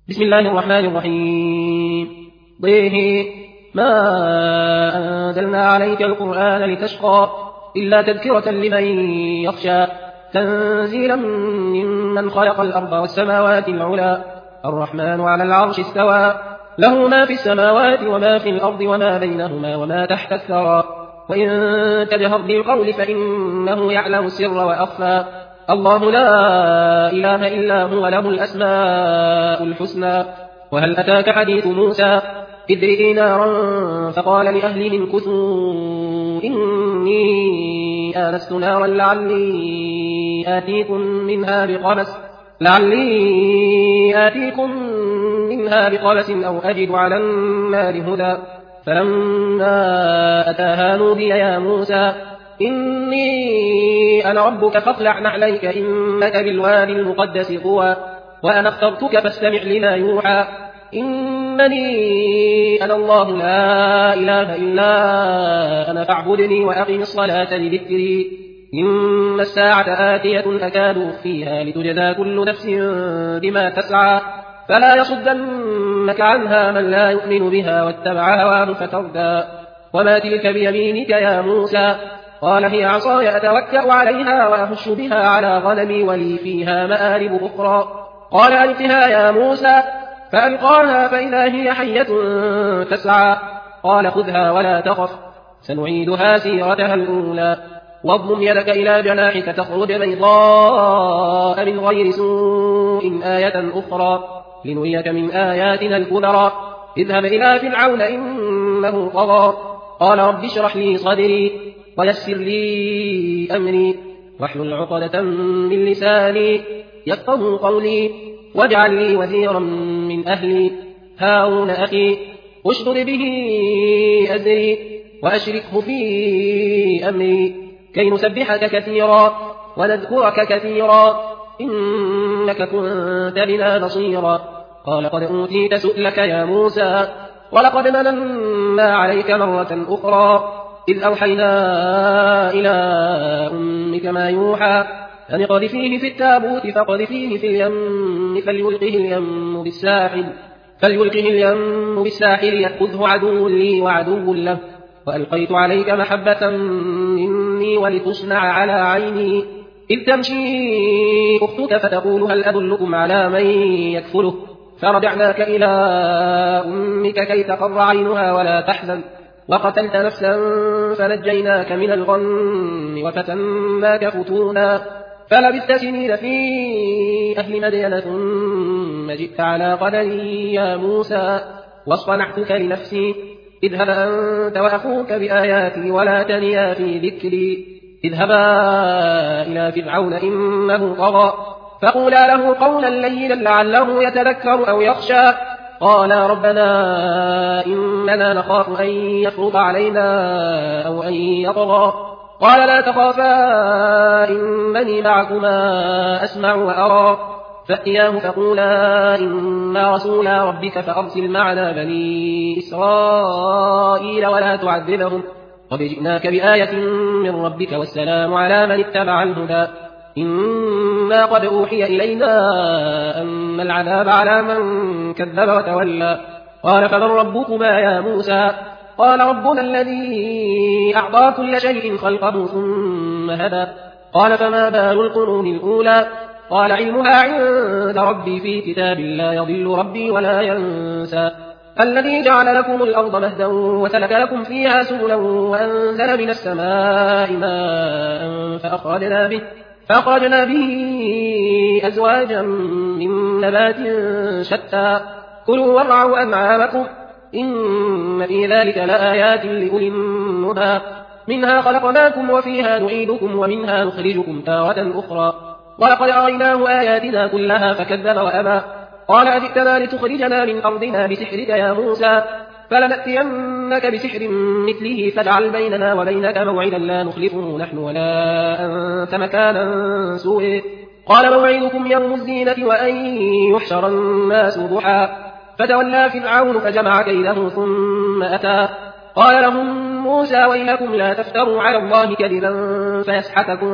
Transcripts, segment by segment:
بسم الله الرحمن الرحيم. ضيه ما أنزلنا عليك القرآن لتشقى إلا تذكرة لمن يخشى تنزيلا ممن خلق الأرض والسماوات العلى الرحمن على العرش استوى له ما في السماوات وما في الأرض وما بينهما وما تحت الثرى وإن تجهر بالقول فإنه يعلم السر وأخفى الله لا إله إلا هو له الأسماء الحسنى. وهل أتاك حديث موسى إذ رئي نارا فقال لأهلهم امكثوا إني آنست نارا لعلي آتيكم منها بقبس أو أجد على النار هدى فلما أتاها نودي يا موسى إني أنا ربك فاخلع نعليك إنك بالوادي المقدس طوى وأنا اخترتك فاستمع لما يوحى إنني أنا الله لا إله إلا أنا فاعبدني وأقم الصلاة لذكري إن الساعة آتية أكاد أخفيها لتجزى كل نفس بما تسعى فلا يصدنك عنها من لا يؤمن بها واتبع هواه فتردى وما تلك بيمينك يا موسى قال هي عصاي أتوكأ عليها وأهش بها على غنمي ولي فيها مآرب أخرى قال ألقها يا موسى فألقاها فإذا هي حية تسعى قال خذها ولا تخف سنعيدها سيرتها الأولى واضمم يدك إلى جناحك تخرج بيضاء من غير سوء آية أخرى لنريك من آياتنا الكبرى اذهب إلى فرعون إنه طغى قال رب اشرح لي صدري ويسر لي أمري واحلل عقدة من لساني يفقهوا قولي واجعل لي وزيرا من أهلي هارون أخي اشدد به أزري وأشركه في أمري كي نسبحك كثيرا ونذكرك كثيرا إنك كنت بنا بصيرا قال قد أوتيت سؤلك يا موسى ولقد مننا عليك مرة أخرى إذ أوحينا إلى أمك ما يوحى أن اقذفيه في التابوت فاقذفيه في اليم فليلقه اليم بالساحل يأخذه عدو لي وعدو له وألقيت عليك محبة مني ولتصنع على عيني إذ تمشي أختك فتقول هل أدلكم على من يكفله فرجعناك إلى أمك كي تقر عينها ولا تحزن وقتلت نفسا فنجيناك من الغم وفتناك فتونا فلبثت سنين في أهل مدين ثم جئت على قدري يا موسى واصطنعتك لنفسي اذهب أنت وأخوك بآياتي ولا تنيا في ذكري اذهبا إلى فرعون إنه طغى فقولا له قولا لينا لعله يتذكر أو يخشى قالا ربنا إننا نخاف أن يفرط علينا أو أن يطغى قال لا تخافا إنني معكما أسمع وأرى فأتياه فقولا إنا رسولا ربك فأرسل معنا بني إسرائيل ولا تعذبهم قد جئناك بآية من ربك والسلام على من اتبع الهدى إنا قد أوحي إلينا أن العذاب على من كذب وتولى قال فمن ربكما يا موسى قال ربنا الذي أعطى كل شيء خلقه ثم هدى قال فما بال القرون الأولى قال علمها عند ربي في كتاب لا يضل ربي ولا ينسى الذي جعل لكم الأرض مهدا وسلك لكم فيها سبلا وأنزل من السماء ماء فأخرجنا به أزواجا من نبات شتى كلوا وارعوا أنعامكم إن في ذلك لآيات لأولي النهى منها خلقناكم وفيها نعيدكم ومنها نخرجكم تارة أخرى ولقد أريناه آياتنا كلها فكذب وأبى قال أجئتنا لتخرجنا من أرضنا بسحرك يا موسى فلنأتينك بسحر مثله فاجعل بيننا وبينك موعدا لا نخلفه نحن ولا أنت مكانا سوء قال موعدكم يوم الزينة وأن يحشر الناس ضحى فتولى فرعون فجمع كيده ثم أتى قال لهم موسى ويلكم لا تفتروا على الله كذبا فيسحتكم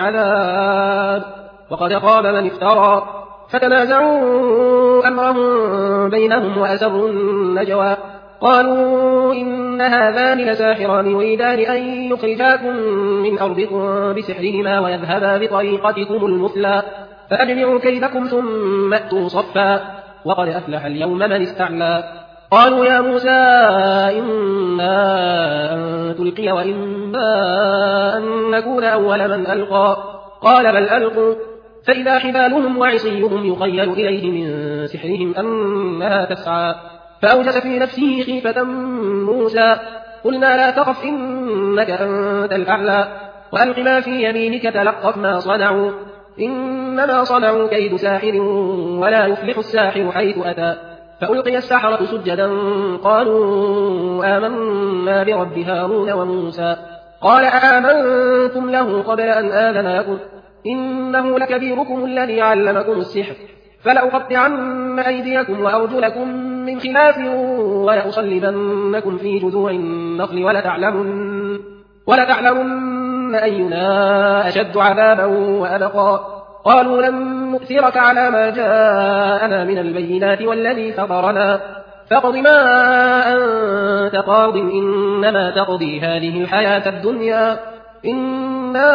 بعذاب وقد خاب من افترى فتنازعوا أمرهم بينهم وأسروا النجوى قالوا إن هذان لساحران يريدان أن يخرجاكم من أرضكم بسحرهما ويذهبا بطريقتكم المثلى فأجمعوا كيدكم ثم أتوا صفا وقد أفلح اليوم من استعلى قالوا يا موسى إما أن تلقي وإما أن نكون أول من ألقى قال بل ألقوا فإذا حبالهم وعصيهم يخيل إليه من سحرهم أنها تسعى فأوجس في نفسه خيفة موسى قلنا لا تخف إنك أنت الأعلى وألق ما في يمينك تلقف ما صنعوا إنما صنعوا كيد ساحر ولا يفلح الساحر حيث أتى فألقي السحرة سجدا قالوا آمنا برب هارون وموسى قال آمنتم له قبل أن آذن لكم إنه لكبيركم الذي علمكم السحر فلأقطعن أيديكم وأرجلكم من خلاف ولأصلبنكم في جذوع النخل ولتعلمن أينا أشد عذابا وأبقى قالوا لن نؤثرك على ما جاءنا من البينات والذي فطرنا فاقض ما أنت قاض إنما تقضي هذه الحياة الدنيا إنا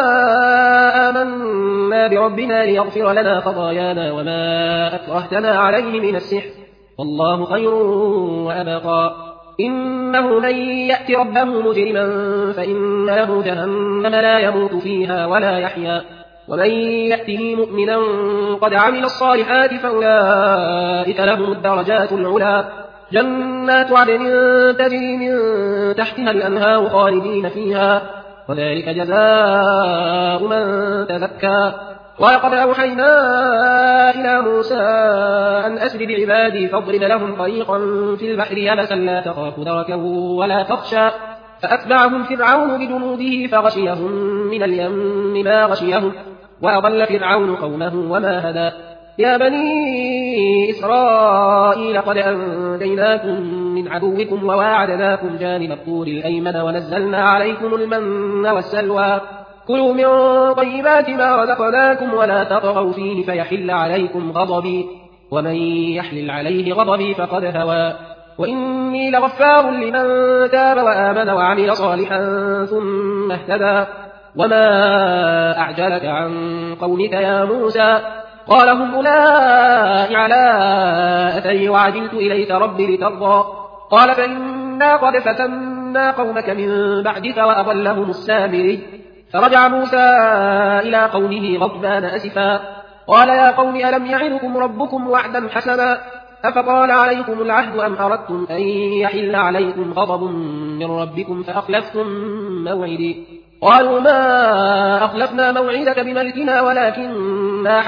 آمنا بربنا ليغفر لنا خطايانا وما أكرهتنا عليه من السحر والله خير وأبقى إنه من يأت ربه مجرما فإن له جهنم لا يموت فيها ولا يحيا ومن يأته مؤمنا قد عمل الصالحات فأولئك لهم الدرجات العلى جنات عدن تجري من تحتها الأنهار خالدين فيها وذلك جزاء من تزكى ولقد أوحينا إلى موسى أن أسر بعبادي فاضرب لهم طريقا في البحر يبسا لا تخاف دركا ولا تخشى فأتبعهم فرعون بجنوده فغشيهم من اليم ما غشيهم وأضل فرعون قومه وما هدى يا بني إسرائيل قد أنجيناكم من عدوكم وواعدناكم جانب الطور الأيمن ونزلنا عليكم المن والسلوى كلوا من طيبات ما رزقناكم ولا تطغوا فيه فيحل عليكم غضبي ومن يحلل عليه غضبي فقد هوى وإني لغفار لمن تاب وآمن وعمل صالحا ثم اهتدى وما أعجلك عن قومك يا موسى قال هم أولئك على أثري وعجلت إليك ربي لترضى قال فإنا قد فتنا قومك من بعدك وأضلهم السامري فرجع موسى إلى قومه غضبان أسفا قال يا قوم ألم يعدكم ربكم وعدا حسنا أفطال عليكم العهد أم أردتم أن يحل عليكم غضب من ربكم فأخلفتم موعدي قالوا ما أخلفنا موعدك بملكنا ولكننا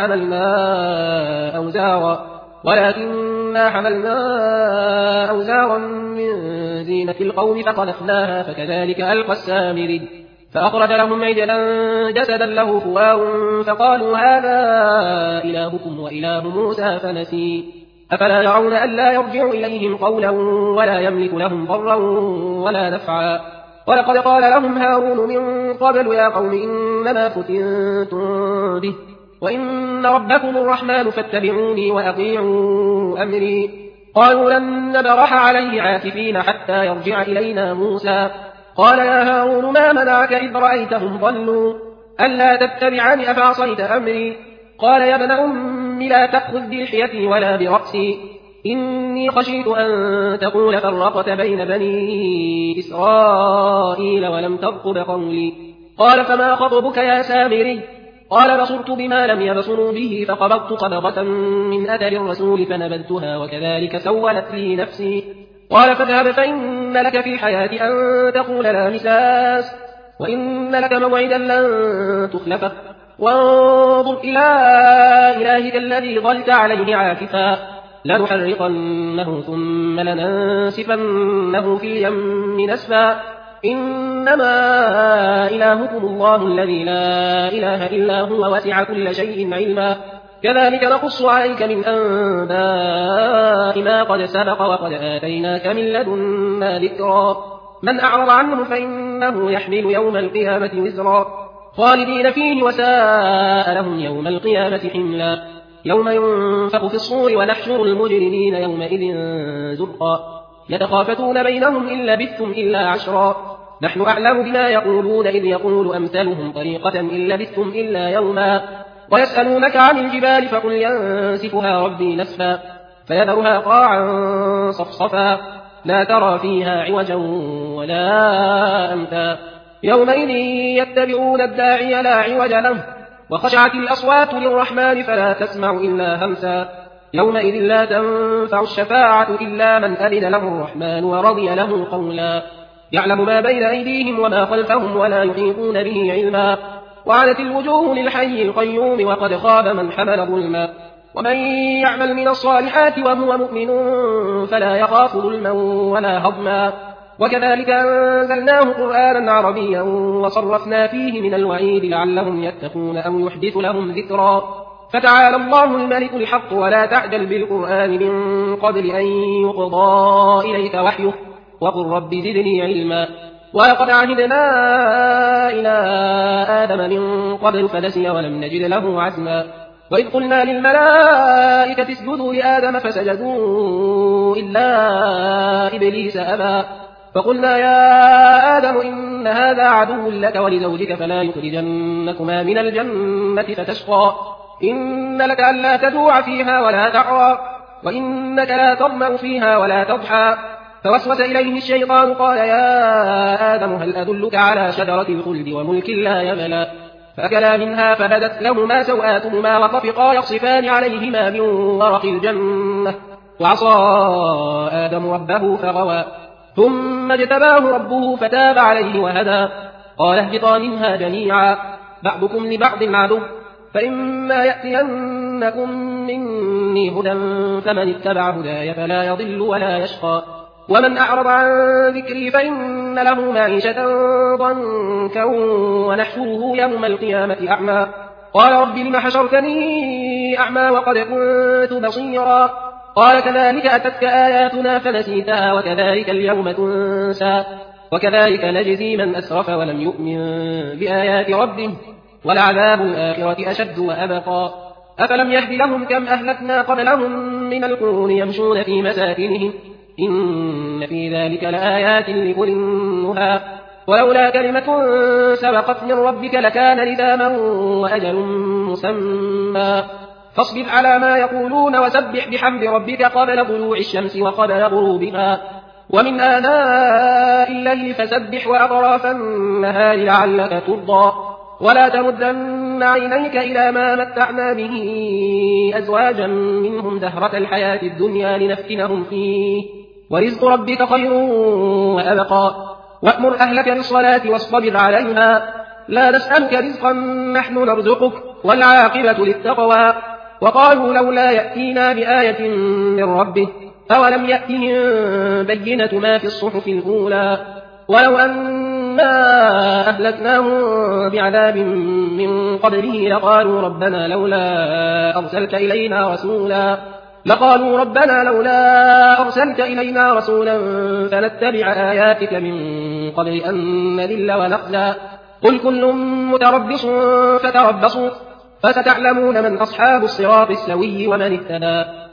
حملنا أوزارا من زينة القوم فقذفناها فكذلك ألقى السامري فأخرج لهم عجلا جسدا له خوار فقالوا هذا إلهكم وإله موسى فنسي أفلا يرون ألا يرجع إليهم قولا ولا يملك لهم ضرا ولا نفعا ولقد قال لهم هارون من قبل يا قوم إنما فتنتم به وإن ربكم الرحمن فاتبعوني وأطيعوا أمري قالوا لن نبرح عليه عاكفين حتى يرجع إلينا موسى قال يا هارون ما منعك إذ رأيتهم ضلوا ألا تتبعني أفعصيت أمري قال يا ابن أم لا تأخذ بلحيتي ولا برأسي إني خشيت أن تقول فرقت بين بني إسرائيل ولم ترقب قولي قال فما خطبك يا سامري قال بصرت بما لم يبصروا به فقبضت قبضة من أثر الرسول فنبذتها وكذلك سولت لي نفسي قال فاذهب فإن لك في الحياة أن تقول لا مساس وإن لك موعدا لن تخلفه وانظر إلى إلهك الذي ظلت عليه عاكفا لنحرقنه ثم لننسفنه في اليم نسفا إنما إلهكم الله الذي لا إله إلا هو وسع كل شيء علما كذلك نقص عليك من أنباء ما قد سبق وقد آتيناك من لدنا ذكرا من أعرض عنه فإنه يحمل يوم القيامة وزرا خالدين فيه وساء لهم يوم القيامة حملا يوم ينفخ في الصور ونحشر المجرمين يومئذ زرقا يتخافتون بينهم إن لبثتم إلا عشرا نحن أعلم بما يقولون إذ يقول أمثلهم طريقة إن لبثتم إلا يوما ويسألونك عن الجبال فقل ينسفها ربي نسفا فيذرها قاعا صفصفا لا ترى فيها عوجا ولا أمتا يومئذ يتبعون الداعي لا عوج له وخشعت الأصوات للرحمن فلا تسمع إلا همسا يومئذ لا تنفع الشفاعة إلا من أذن له الرحمن ورضي له قولا يعلم ما بين أيديهم وما خلفهم ولا يحيطون به علما وعنت الوجوه للحي القيوم وقد خاب من حمل ظلما ومن يعمل من الصالحات وهو مؤمن فلا يخاف ظلما ولا هضما وكذلك أنزلناه قرآنا عربيا وصرفنا فيه من الوعيد لعلهم يتقون أو يحدث لهم ذكرا فتعالى الله الملك الحق ولا تعجل بالقرآن من قبل أن يقضى إليك وحيه وقل رب زدني علما ولقد عهدنا إلى آدم من قبل فنسي ولم نجد له عزما وإذ قلنا للملائكة اسجدوا لآدم فسجدوا إلا إبليس أبى فقلنا يا آدم إن هذا عدو لك ولزوجك فلا يخرجنكما من الجنة فتشقى إن لك ألا تجوع فيها ولا تعرى وإنك لا تظمأ فيها ولا تضحى فوسوس إليه الشيطان قال يا آدم هل أدلك على شجرة الخلد وملك لا يبلى فأكلا منها فبدت لهما سوآتهما وطفقا يخصفان عليهما من ورق الجنة وعصى آدم ربه فغوى ثم اجتباه ربه فتاب عليه وهدى قال اهبطا منها جميعا بعضكم لبعض عدو فإما يأتينكم مني هدى فمن اتبع هداي فلا يضل ولا يشقى ومن أعرض عن ذكري فإن له معيشة ضنكا ونحشره يوم القيامة أعمى قال رب لم حشرتني أعمى وقد كنت بصيرا قال كذلك أتتك آياتنا فنسيتها وكذلك اليوم تنسى وكذلك نجزي من أسرف ولم يؤمن بآيات ربه ولعذاب الآخرة أشد وأبقى أفلم يهد لهم كم أهلكنا قبلهم من القرون يمشون في مساكنهم إن في ذلك لآيات لأولي النهى ولولا كلمة سبقت من ربك لكان لزاما وأجل مسمى فاصبر على ما يقولون وسبح بحمد ربك قبل طلوع الشمس وقبل غروبها ومن آناء الليل فسبح وأطراف النهار لعلك ترضى ولا تمدن عينيك إلى ما متعنا به أزواجا منهم دهرة الحياة الدنيا لنفتنهم فيه ورزق ربك خير وأبقى وأمر أهلك بالصلاة واصطبر عليها لا نسألك رزقا نحن نرزقك والعاقبة للتقوى وقالوا لولا يأتينا بآية من ربه أولم يأتهم بينة ما في الصحف الأولى ولو أنا أهلكناهم بعذاب من قبله لقالوا ربنا لولا أرسلت إلينا رسولا فنتبع آياتك من قبل أن نذل ونخزى قل كل متربص فتربصوا فستعلمون من أصحاب الصراط السوي ومن اهتدى